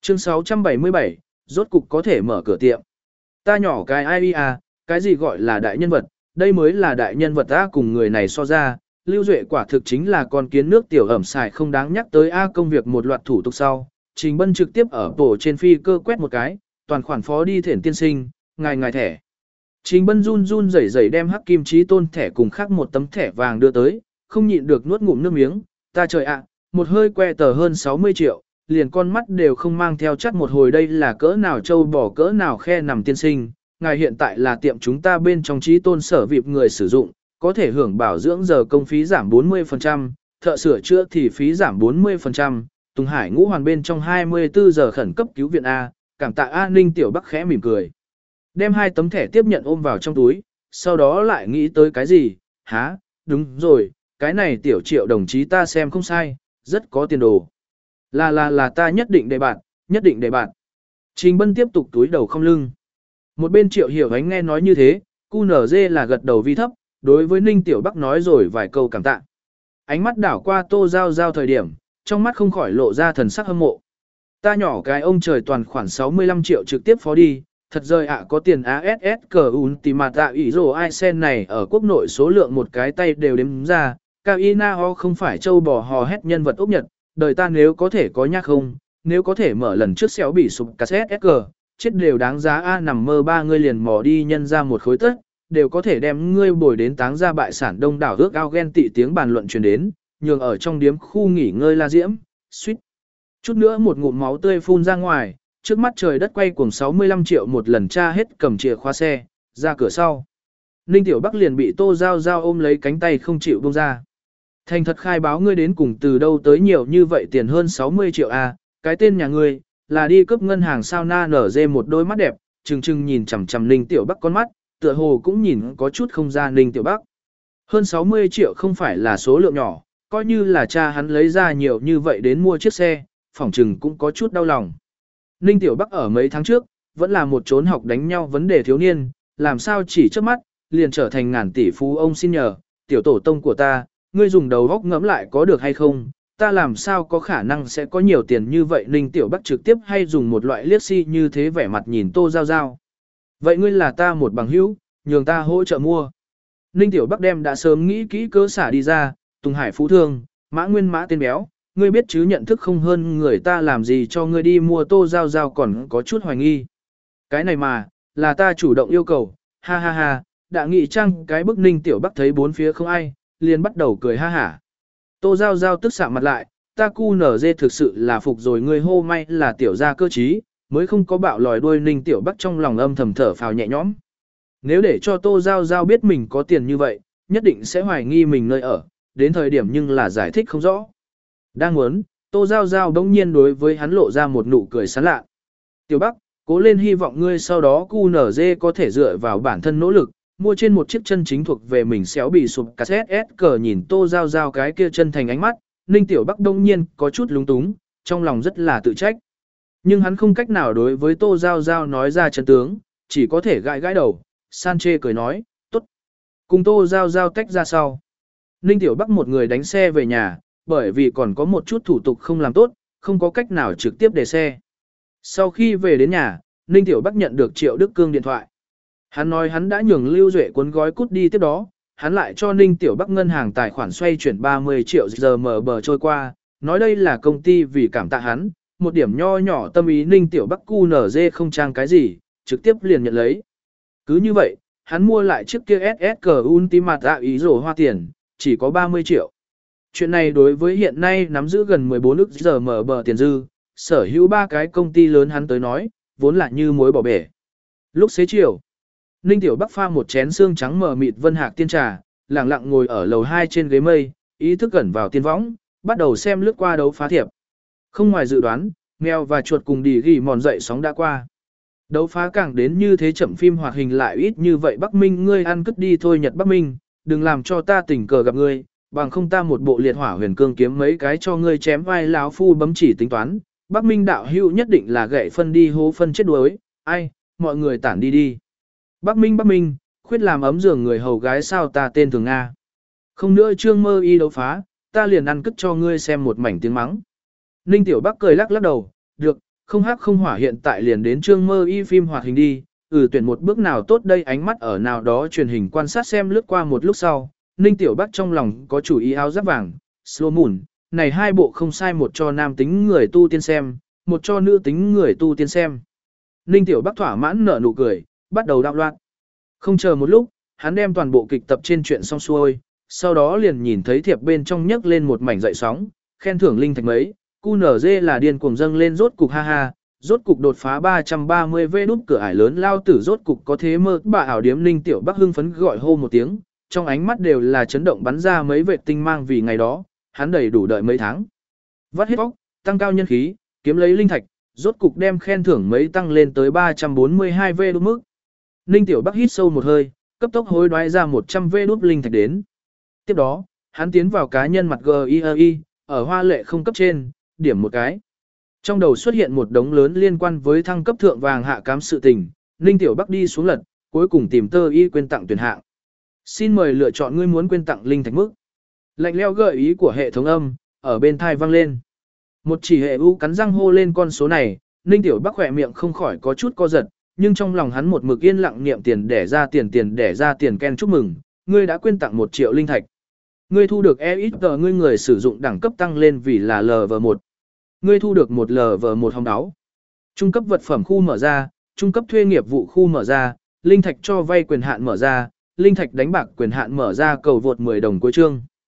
Chương 677, rốt cục có thể mở cửa tiệm. Ta nhỏ cái ai à, cái gì gọi là đại nhân vật, đây mới là đại nhân vật ta cùng người này so ra. Lưu Duệ quả thực chính là con kiến nước tiểu ẩm xài không đáng nhắc tới A. Công việc một loạt thủ tục sau. Trình Bân trực tiếp ở tổ trên phi cơ quét một cái, toàn khoản phó đi thển tiên sinh, ngài thẻ. Trình Bân run run rẩy rẩy đem hắc kim chí tôn thẻ cùng khác một tấm thẻ vàng đưa tới, không nhịn được nuốt ngụm nước miếng. Ta trời ạ, một hơi que tờ hơn 60 triệu, liền con mắt đều không mang theo chắc một hồi đây là cỡ nào trâu bò cỡ nào khe nằm tiên sinh. Ngài hiện tại là tiệm chúng ta bên trong chí tôn sở vịp người sử dụng, có thể hưởng bảo dưỡng giờ công phí giảm 40%, thợ sửa chữa thì phí giảm 40%, Tùng Hải ngũ hoàn bên trong 24 giờ khẩn cấp cứu viện A, cảm tạ A. Ninh Tiểu Bắc khẽ mỉm cười. Đem 2 tấm thẻ tiếp nhận ôm vào trong túi, sau đó lại nghĩ tới cái gì, há, đúng rồi, cái này tiểu Triệu đồng chí ta xem không sai, rất có tiền đồ. Là ta nhất định để bạn. Trình Bân tiếp tục túi đầu không lưng. Một bên Triệu Hiểu Ánh nghe nói như thế, QNZ là gật đầu vi thấp, đối với Ninh Tiểu Bắc nói rồi vài câu cảm tạ. Ánh mắt đảo qua Tô Giao Giao thời điểm, trong mắt không khỏi lộ ra thần sắc hâm mộ. Ta nhỏ cái ông trời toàn khoản 65 triệu trực tiếp phó đi, thật rời ạ có tiền ASS cờ Ultimate ý rồ ai sen này ở quốc nội số lượng một cái tay đều đếm ra, Kaina ho không phải châu bò hò hét nhân vật ốc nhật, đời ta nếu có thể có nhắc không, nếu có thể mở lần trước xéo bị sụp cassette SG, chết đều đáng giá A nằm mơ ba ngươi liền mò đi nhân ra một khối tất, đều có thể đem ngươi bồi đến táng ra bại sản đông đảo ước ao ghen tị tiếng bàn luận truyền đến, nhường ở trong điếm khu nghỉ ngơi la diễm, suýt. Chút nữa một ngụm máu tươi phun ra ngoài, trước mắt trời đất quay cuồng 65 triệu một lần tra hết cầm chìa khóa xe, ra cửa sau. Ninh Tiểu Bắc liền bị Tô Giao Giao ôm lấy cánh tay không chịu buông ra. Thành thật khai báo ngươi đến cùng từ đâu tới nhiều như vậy tiền hơn 60 triệu à, cái tên nhà ngươi, là đi cướp ngân hàng sao na nở dê một đôi mắt đẹp, trừng trừng nhìn chằm chằm Ninh Tiểu Bắc con mắt, tựa hồ cũng nhìn có chút không ra Ninh Tiểu Bắc. Hơn 60 triệu không phải là số lượng nhỏ, coi như là cha hắn lấy ra nhiều như vậy đến mua chiếc xe, phỏng chừng cũng có chút đau lòng. Ninh Tiểu Bắc ở mấy tháng trước, vẫn là một trốn học đánh nhau vấn đề thiếu niên, làm sao chỉ trước mắt, liền trở thành ngàn tỷ phú ông xin nhờ, tiểu tổ tông của ta, ngươi dùng đầu góc ngẫm lại có được hay không, ta làm sao có khả năng sẽ có nhiều tiền như vậy. Ninh Tiểu Bắc trực tiếp hay dùng một loại liếc si như thế vẻ mặt nhìn Tô Giao Giao. Vậy ngươi là ta một bằng hữu, nhường ta hỗ trợ mua. Ninh Tiểu Bắc đem đã sớm nghĩ kỹ cớ xả đi ra, Tùng Hải Phú Thương, Mã Nguyên Mã tên béo, ngươi biết chứ nhận thức không hơn người ta làm gì cho ngươi đi mua. Tô Giao Giao còn có chút hoài nghi. Cái này mà, là ta chủ động yêu cầu, ha ha ha, đã nghĩ chăng cái bức. Ninh Tiểu Bắc thấy bốn phía không ai, liền bắt đầu cười ha hả. Tô Giao Giao tức sạm mặt lại, ta QNZ thực sự là phục rồi, ngươi hô may là tiểu gia cơ trí, mới không có bạo lòi đuôi. Ninh Tiểu Bắc trong lòng âm thầm thở phào nhẹ nhõm. Nếu để cho Tô Giao Giao biết mình có tiền như vậy, nhất định sẽ hoài nghi mình nơi ở, đến thời điểm nhưng là giải thích không rõ. Đang muốn, Tô Giao Giao đống nhiên đối với hắn lộ ra một nụ cười sán lạ. Tiểu Bắc, cố lên, hy vọng ngươi sau đó QNZ có thể dựa vào bản thân nỗ lực, mua trên một chiếc chân chính thuộc về mình xéo bị sụp cassette S cờ. Nhìn Tô Giao Giao cái kia chân thành ánh mắt, Ninh Tiểu Bắc đông nhiên có chút lúng túng, trong lòng rất là tự trách. Nhưng hắn không cách nào đối với Tô Giao Giao nói ra chân tướng, chỉ có thể gãi gãi đầu, san chê cười nói, tốt. Cùng Tô Giao Giao tách ra sau. Ninh Tiểu Bắc một người đánh xe về nhà, bởi vì còn có một chút thủ tục không làm tốt, không có cách nào trực tiếp để xe. Sau khi về đến nhà, Ninh Tiểu Bắc nhận được Triệu Đức Cương điện thoại. Hắn nói hắn đã nhường Lưu Duệ cuốn gói cút đi tiếp đó, hắn lại cho Ninh Tiểu Bắc ngân hàng tài khoản xoay chuyển 30 triệu giờ mở bờ trôi qua, nói đây là công ty vì cảm tạ hắn, một điểm nho nhỏ tâm ý. Ninh Tiểu Bắc QNZ không trang cái gì, trực tiếp liền nhận lấy. Cứ như vậy, hắn mua lại chiếc kia SSG Ultimate ý rổ hoa tiền, chỉ có 30 triệu. Chuyện này đối với hiện nay nắm giữ gần 14 ức giờ mở bờ tiền dư, sở hữu 3 cái công ty lớn hắn tới nói, vốn là như muối bỏ bể. Lúc xế chiều, Ninh Tiểu Bắc pha một chén xương trắng mờ mịt vân hạc tiên trà, lặng lặng ngồi ở lầu 2 trên ghế mây, ý thức gần vào tiên võng, bắt đầu xem lướt qua đấu phá thiệp. Không ngoài dự đoán, mèo và chuột cùng đi ghi mòn dậy sóng đã qua. Đấu phá càng đến như thế chậm phim hoạt hình lại ít như vậy. Bắc Minh ngươi ăn cất đi thôi. Nhật Bắc Minh, đừng làm cho ta tình cờ gặp ngươi, bằng không ta một bộ liệt hỏa huyền cương kiếm mấy cái cho ngươi chém vai. Lão phu bấm chỉ tính toán, Bắc Minh đạo hữu nhất định là gậy phân đi hố phân chết đuối, ai, mọi người tản đi đi. Bắc Minh, khuyết làm ấm giường người hầu gái sao ta tên thường Nga. Không nữa trương mơ y đấu phá, ta liền ăn cất cho ngươi xem một mảnh tiếng mắng. Ninh Tiểu Bắc cười lắc lắc đầu, được, Không hắc không hỏa hiện tại liền đến Trương Mơ Y phim hoạt hình đi, tuyển một bước nào tốt đây, ánh mắt ở nào đó truyền hình quan sát xem lướt qua một lúc sau, Ninh Tiểu Bắc trong lòng có chủ ý áo giáp vàng, Slow Moon, này hai bộ không sai, một cho nam tính người tu tiên xem, một cho nữ tính người tu tiên xem. Ninh Tiểu Bắc thỏa mãn nở nụ cười, bắt đầu đạo loạn. Không chờ một lúc, hắn đem toàn bộ kịch tập trên chuyện xong xuôi, sau đó liền nhìn thấy thiệp bên trong nhấc lên một mảnh dậy sóng, khen thưởng linh thạch mấy, QNZ là điên cuồng dâng lên, rốt cục ha ha, rốt cục đột phá 330 v đút cửa ải lớn lao tử, rốt cục có thế mơ bà ảo điếm. Ninh Tiểu Bắc hưng phấn gọi hô một tiếng, trong ánh mắt đều là chấn động, bắn ra mấy vệt tinh mang, vì ngày đó, hắn đầy đủ đợi mấy tháng. Vắt hết bóc, tăng cao nhân khí, kiếm lấy linh thạch, rốt cục đem khen thưởng mấy tăng lên tới 342 v đút mức. Ninh Tiểu Bắc hít sâu một hơi, cấp tốc hối đoái ra 100 v đút linh thạch đến. Tiếp đó, hắn tiến vào cá nhân mặt GII, ở hoa lệ không cấp trên, điểm một cái. Trong đầu xuất hiện một đống lớn liên quan với thăng cấp thượng vàng hạ cám sự tình, Ninh Tiểu Bắc đi xuống lật, cuối cùng tìm tơ y quên tặng tuyển hạng. Xin mời lựa chọn ngươi muốn quên tặng linh thạch mức. Lạnh leo gợi ý của hệ thống âm, ở bên thai vang lên. Một chỉ hệ u cắn răng hô lên con số này, Ninh Tiểu Bắc khỏe miệng không khỏi có chút co giật, nhưng trong lòng hắn một mực yên lặng niệm tiền đẻ ra tiền ken chúc mừng, ngươi đã quên tặng 1 triệu linh thạch. Ngươi thu được EXG, ngươi người sử dụng đẳng cấp tăng lên vì là LV1. Ngươi thu được 1 LV1 hồng đáo. Trung cấp vật phẩm khu mở ra, trung cấp thuê nghiệp vụ khu mở ra, linh thạch cho vay quyền hạn mở ra, linh thạch đánh bạc quyền hạn mở ra, cầu vượt 10 đồng cuối chương.